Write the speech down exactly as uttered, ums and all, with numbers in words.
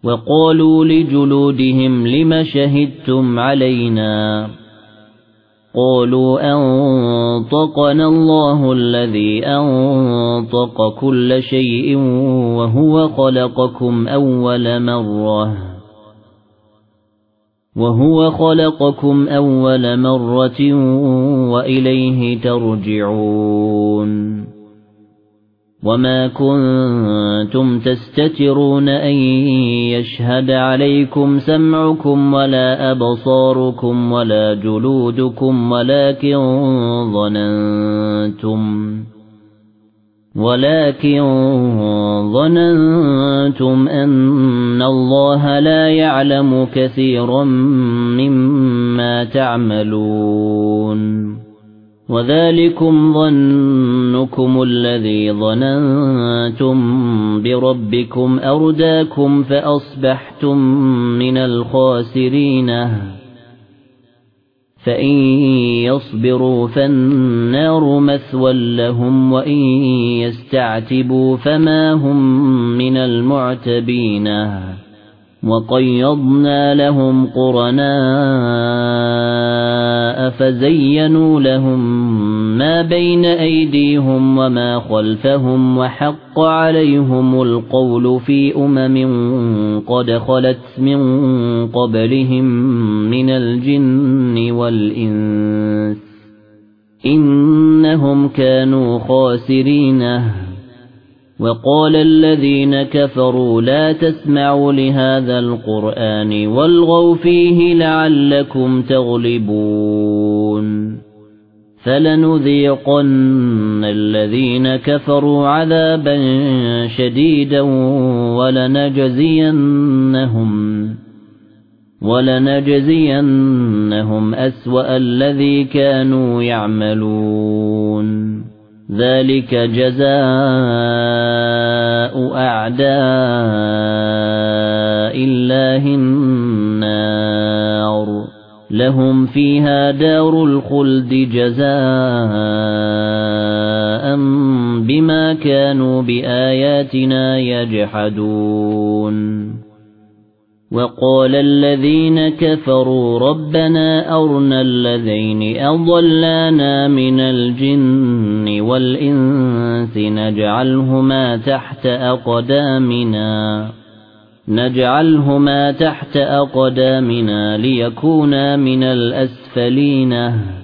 وقالوا لجلودهم لم شهدتم علينا قالوا أنطقنا الله الذي أنطق كل شيء وهو خلقكم أول مرة وهو خلقكم أول مرة وإليه ترجعون وما كنتم تستترون أن يشهد عليكم سمعكم ولا أبصاركم ولا جلودكم ولكن ظننتم ولكن ظننتم أن الله لا يعلم كثيرا مما تعملون وذلكم ظنكم الذي ظننتم بربكم أرداكم فأصبحتم من الخاسرين فإن يصبروا فالنار مثوى لهم وإن يستعتبوا فما هم من المعتبين وقيضنا لهم قرناء فزينوا لهم ما بين أيديهم وما خلفهم وحق عليهم القول في أمم قد خلت من قبلهم من الجن والإنس إنهم كانوا خاسرين وقال الذين كفروا لا تسمعوا لهذا القرآن والغوا فيه لعلكم تغلبون فلنذيقن الذين كفروا عذابا شديدا ولنجزينهم ولنجزينهم أسوأ الذي كانوا يعملون ذلك جزاء أعداء الله النار لهم فيها دار الخلد جزاء بما كانوا بآياتنا يجحدون وقال الذين كفروا ربنا أرنا الذين أضلانا من الجن والإنس نجعلهما تحت أقدامنا نجعلهما تحت أقدامنا ليكونا من الأسفلين